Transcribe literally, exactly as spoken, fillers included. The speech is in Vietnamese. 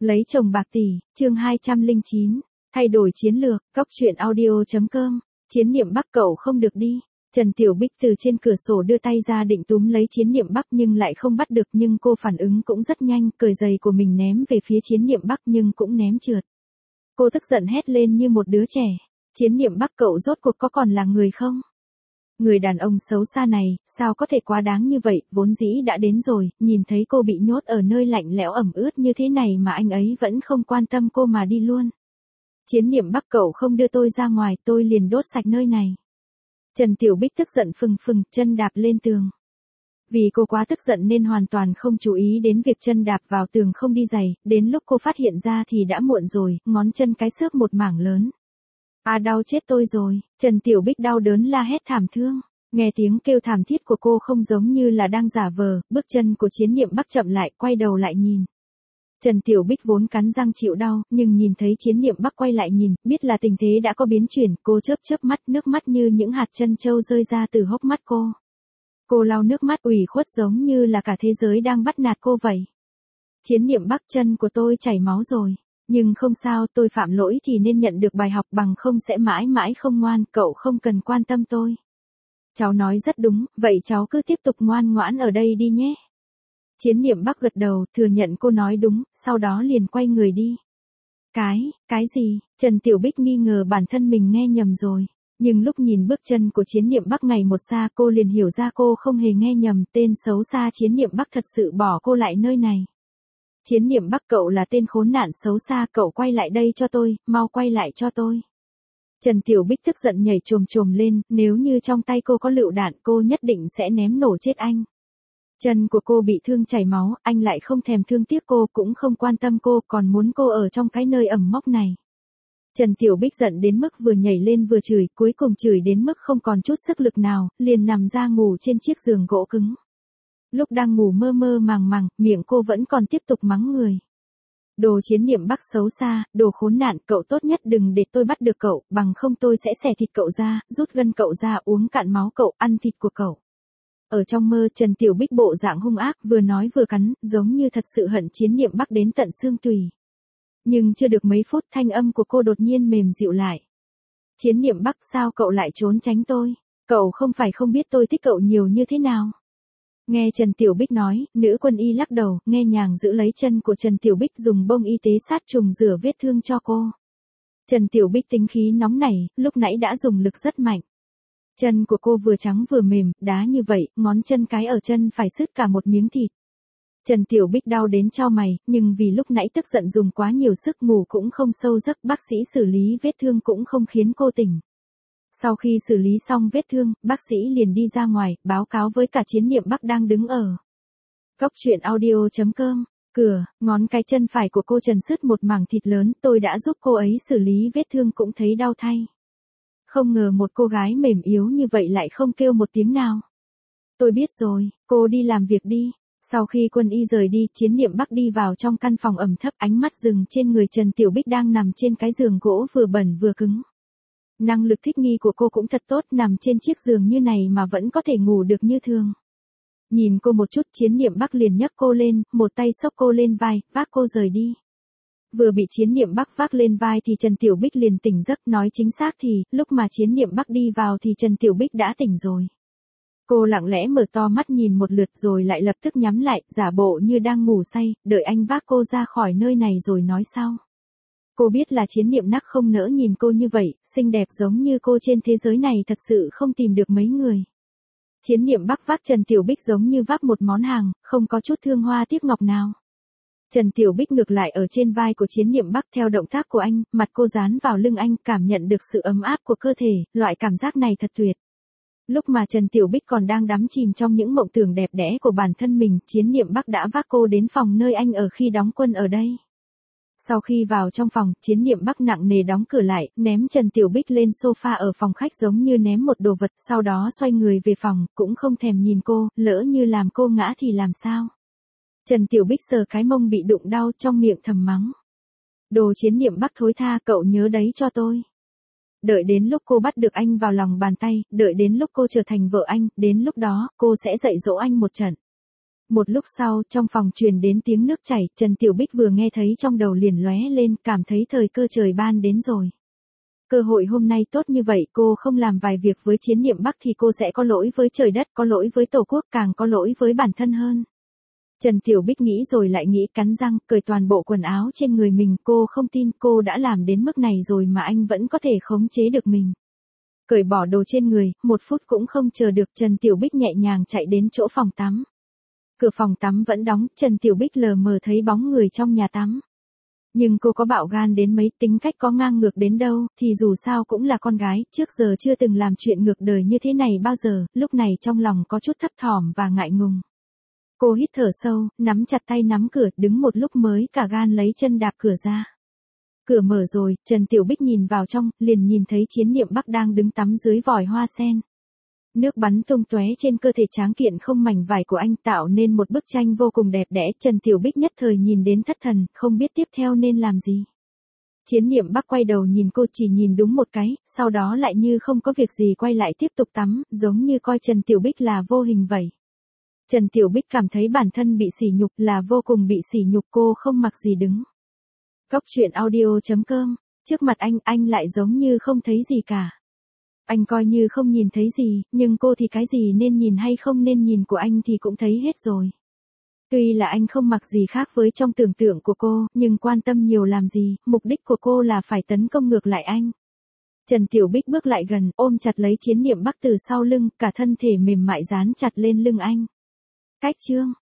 Lấy chồng bạc tỷ, chương hai trăm lẻ chín, thay đổi chiến lược, góc truyện audio.com, Chiến Niệm Bắc cậu không được đi. Trần Tiểu Bích từ trên cửa sổ đưa tay ra định túm lấy Chiến Niệm Bắc nhưng lại không bắt được, nhưng cô phản ứng cũng rất nhanh, cởi giày của mình ném về phía Chiến Niệm Bắc nhưng cũng ném trượt. Cô tức giận hét lên như một đứa trẻ, Chiến Niệm Bắc cậu rốt cuộc có còn là người không? Người đàn ông xấu xa này, sao có thể quá đáng như vậy, vốn dĩ đã đến rồi, nhìn thấy cô bị nhốt ở nơi lạnh lẽo ẩm ướt như thế này mà anh ấy vẫn không quan tâm cô mà đi luôn. Chiến Niệm Bắc cậu không đưa tôi ra ngoài, tôi liền đốt sạch nơi này. Trần Tiểu Bích tức giận phừng phừng, chân đạp lên tường. Vì cô quá tức giận nên hoàn toàn không chú ý đến việc chân đạp vào tường không đi giày, đến lúc cô phát hiện ra thì đã muộn rồi, ngón chân cái xước một mảng lớn. À đau chết tôi rồi, Trần Tiểu Bích đau đớn la hét thảm thương. Nghe tiếng kêu thảm thiết của cô không giống như là đang giả vờ, bước chân của Chiến Niệm Bắc chậm lại, quay đầu lại nhìn. Trần Tiểu Bích vốn cắn răng chịu đau, nhưng nhìn thấy Chiến Niệm Bắc quay lại nhìn, biết là tình thế đã có biến chuyển, cô chớp chớp mắt, nước mắt như những hạt trân châu rơi ra từ hốc mắt cô. Cô lau nước mắt ủy khuất giống như là cả thế giới đang bắt nạt cô vậy. Chiến Niệm Bắc, chân của tôi chảy máu rồi. Nhưng không sao, tôi phạm lỗi thì nên nhận được bài học, bằng không sẽ mãi mãi không ngoan, cậu không cần quan tâm tôi. Cháu nói rất đúng, vậy cháu cứ tiếp tục ngoan ngoãn ở đây đi nhé. Chiến Niệm Bắc gật đầu, thừa nhận cô nói đúng, sau đó liền quay người đi. Cái, cái gì? Trần Tiểu Bích nghi ngờ bản thân mình nghe nhầm rồi. Nhưng lúc nhìn bước chân của Chiến Niệm Bắc ngày một xa, cô liền hiểu ra cô không hề nghe nhầm, tên xấu xa Chiến Niệm Bắc thật sự bỏ cô lại nơi này. Chiến Niệm Bắc cậu là tên khốn nạn xấu xa, cậu quay lại đây cho tôi, mau quay lại cho tôi. Trần Tiểu Bích tức giận nhảy chồm chồm lên, nếu như trong tay cô có lựu đạn cô nhất định sẽ ném nổ chết anh. Chân của cô bị thương chảy máu, anh lại không thèm thương tiếc cô, cũng không quan tâm cô, còn muốn cô ở trong cái nơi ẩm mốc này. Trần Tiểu Bích giận đến mức vừa nhảy lên vừa chửi, cuối cùng chửi đến mức không còn chút sức lực nào, liền nằm ra ngủ trên chiếc giường gỗ cứng. Lúc đang ngủ mơ mơ màng màng, miệng cô vẫn còn tiếp tục mắng người. Đồ Chiến Niệm Bắc xấu xa, đồ khốn nạn, cậu tốt nhất đừng để tôi bắt được cậu, bằng không tôi sẽ xẻ thịt cậu ra, rút gân cậu ra, uống cạn máu cậu, ăn thịt của cậu. Ở trong mơ, Trần Tiểu Bích bộ dạng hung ác, vừa nói vừa cắn, giống như thật sự hận Chiến Niệm Bắc đến tận xương tủy. Nhưng chưa được mấy phút, thanh âm của cô đột nhiên mềm dịu lại. Chiến Niệm Bắc, sao cậu lại trốn tránh tôi? Cậu không phải không biết tôi thích cậu nhiều như thế nào? Nghe Trần Tiểu Bích nói, nữ quân y lắc đầu, nghe nhàng giữ lấy chân của Trần Tiểu Bích, dùng bông y tế sát trùng rửa vết thương cho cô. Trần Tiểu Bích tính khí nóng nảy, lúc nãy đã dùng lực rất mạnh. Chân của cô vừa trắng vừa mềm, đá như vậy, ngón chân cái ở chân phải sứt cả một miếng thịt. Trần Tiểu Bích đau đến chau mày, nhưng vì lúc nãy tức giận dùng quá nhiều sức, ngủ cũng không sâu giấc, bác sĩ xử lý vết thương cũng không khiến cô tỉnh. Sau khi xử lý xong vết thương, bác sĩ liền đi ra ngoài, báo cáo với cả Chiến Niệm Bắc đang đứng ở góc truyện audio.com. Cửa, ngón cái chân phải của cô trần sứt một mảng thịt lớn, tôi đã giúp cô ấy xử lý vết thương cũng thấy đau thay. Không ngờ một cô gái mềm yếu như vậy lại không kêu một tiếng nào. Tôi biết rồi, cô đi làm việc đi. Sau khi quân y rời đi, Chiến Niệm Bắc đi vào trong căn phòng ẩm thấp, ánh mắt dừng trên người Trần Tiểu Bích đang nằm trên cái giường gỗ vừa bẩn vừa cứng. Năng lực thích nghi của cô cũng thật tốt, nằm trên chiếc giường như này mà vẫn có thể ngủ được như thường. Nhìn cô một chút, Chiến Niệm Bắc liền nhấc cô lên, một tay xốc cô lên vai, vác cô rời đi. Vừa bị Chiến Niệm Bắc vác lên vai thì Trần Tiểu Bích liền tỉnh giấc, nói chính xác thì, lúc mà Chiến Niệm Bắc đi vào thì Trần Tiểu Bích đã tỉnh rồi. Cô lặng lẽ mở to mắt nhìn một lượt rồi lại lập tức nhắm lại, giả bộ như đang ngủ say, đợi anh vác cô ra khỏi nơi này rồi nói sau. Cô biết là Chiến Niệm Bắc không nỡ nhìn cô như vậy, xinh đẹp giống như cô trên thế giới này thật sự không tìm được mấy người. Chiến Niệm Bắc vác Trần Tiểu Bích giống như vác một món hàng, không có chút thương hoa tiếc ngọc nào. Trần Tiểu Bích ngược lại ở trên vai của Chiến Niệm Bắc, theo động tác của anh, mặt cô dán vào lưng anh, cảm nhận được sự ấm áp của cơ thể, loại cảm giác này thật tuyệt. Lúc mà Trần Tiểu Bích còn đang đắm chìm trong những mộng tưởng đẹp đẽ của bản thân mình, Chiến Niệm Bắc đã vác cô đến phòng nơi anh ở khi đóng quân ở đây. Sau khi vào trong phòng, Chiến Niệm Bắc nặng nề đóng cửa lại, ném Trần Tiểu Bích lên sofa ở phòng khách giống như ném một đồ vật, sau đó xoay người về phòng, cũng không thèm nhìn cô, lỡ như làm cô ngã thì làm sao. Trần Tiểu Bích sờ cái mông bị đụng đau, trong miệng thầm mắng. Đồ Chiến Niệm Bắc thối tha, cậu nhớ đấy cho tôi. Đợi đến lúc cô bắt được anh vào lòng bàn tay, đợi đến lúc cô trở thành vợ anh, đến lúc đó, cô sẽ dạy dỗ anh một trận. Một lúc sau, trong phòng truyền đến tiếng nước chảy, Trần Tiểu Bích vừa nghe thấy trong đầu liền lóe lên, cảm thấy thời cơ trời ban đến rồi. Cơ hội hôm nay tốt như vậy, cô không làm vài việc với Chiến Niệm Bắc thì cô sẽ có lỗi với trời đất, có lỗi với Tổ quốc, càng có lỗi với bản thân hơn. Trần Tiểu Bích nghĩ rồi lại nghĩ, cắn răng, cởi toàn bộ quần áo trên người mình, cô không tin cô đã làm đến mức này rồi mà anh vẫn có thể khống chế được mình. Cởi bỏ đồ trên người, một phút cũng không chờ được, Trần Tiểu Bích nhẹ nhàng chạy đến chỗ phòng tắm. Cửa phòng tắm vẫn đóng, Trần Tiểu Bích lờ mờ thấy bóng người trong nhà tắm. Nhưng cô có bạo gan đến mấy, tính cách có ngang ngược đến đâu, thì dù sao cũng là con gái, trước giờ chưa từng làm chuyện ngược đời như thế này bao giờ, lúc này trong lòng có chút thấp thỏm và ngại ngùng. Cô hít thở sâu, nắm chặt tay nắm cửa, đứng một lúc mới cả gan lấy chân đạp cửa ra. Cửa mở rồi, Trần Tiểu Bích nhìn vào trong, liền nhìn thấy Chiến Niệm Bắc đang đứng tắm dưới vòi hoa sen. Nước bắn tung tóe trên cơ thể tráng kiện không mảnh vải của anh, tạo nên một bức tranh vô cùng đẹp đẽ. Trần Tiểu Bích nhất thời nhìn đến thất thần, không biết tiếp theo nên làm gì. Chiến Niệm Bắc quay đầu nhìn cô, chỉ nhìn đúng một cái, sau đó lại như không có việc gì quay lại tiếp tục tắm, giống như coi Trần Tiểu Bích là vô hình vậy. Trần Tiểu Bích cảm thấy bản thân bị sỉ nhục, là vô cùng bị sỉ nhục, cô không mặc gì đứng. Góc truyện audio chấm com, trước mặt anh, anh lại giống như không thấy gì cả. Anh coi như không nhìn thấy gì, nhưng cô thì cái gì nên nhìn hay không nên nhìn của anh thì cũng thấy hết rồi. Tuy là anh không mặc gì khác với trong tưởng tượng của cô, nhưng quan tâm nhiều làm gì, mục đích của cô là phải tấn công ngược lại anh. Trần Tiểu Bích bước lại gần, ôm chặt lấy Chiến Niệm Bắc từ sau lưng, cả thân thể mềm mại dán chặt lên lưng anh. Cách chương